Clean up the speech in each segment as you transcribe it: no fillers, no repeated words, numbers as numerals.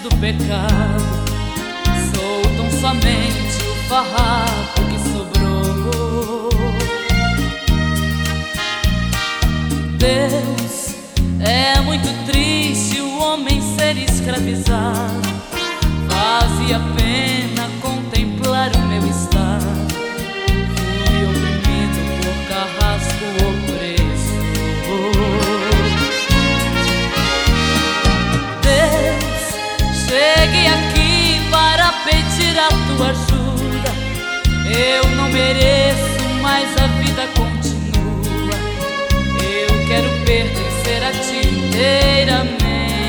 do pecado. Sou tão somente o farrapo que sobrou. Deus, é muito triste o homem ser escravizado. Vale a pena contemplar o meu estado. Fui oprimido por carrasco opressor. Deus, cheguei aqui para pedir a tua ajuda. Eu não mereço, mas a vida continua. Eu quero pertencer a ti inteiramente.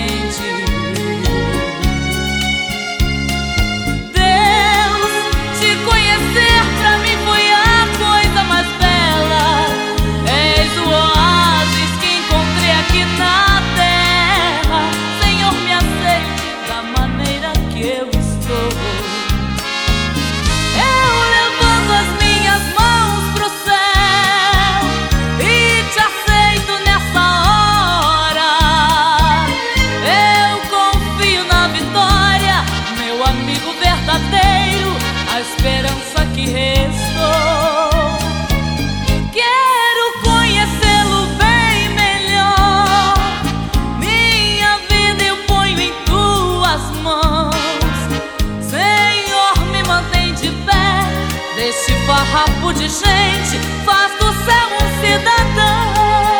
A esperança que restou. Quero conhecê-lo bem melhor. Minha vida eu ponho em tuas mãos. Senhor, me mantém de pé. Deste farrapo de gente, faz do céu um cidadão.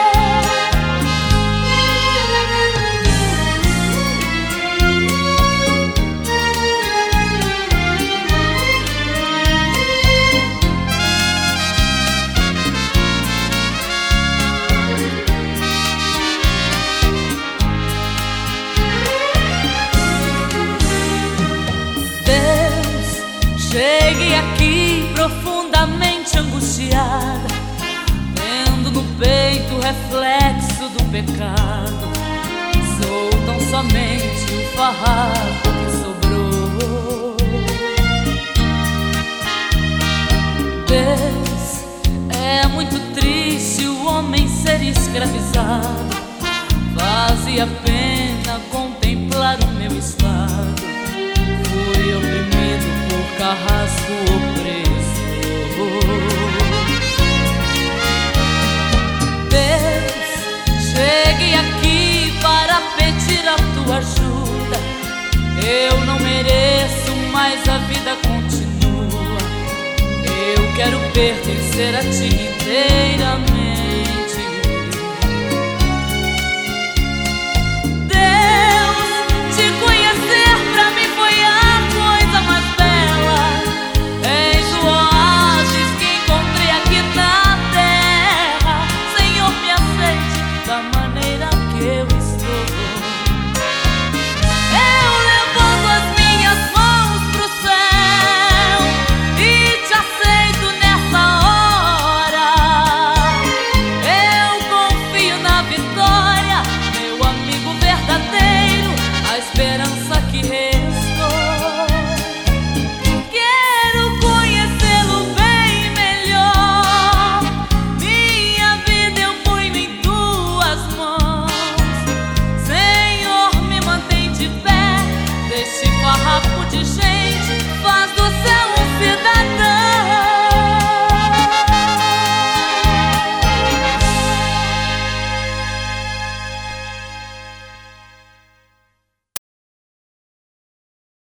Cheguei aqui profundamente angustiada, tendo no peito o reflexo do pecado. Sou tão somente o farrapo que sobrou. Deus, é muito triste o homem ser escravizado. Vale a pena contemplar o meu estado. Fui oprimido por carrasco opressor. Deus, cheguei aqui para pedir a tua ajuda. Eu não mereço, mas a vida continua. Eu quero pertencer a ti inteiramente.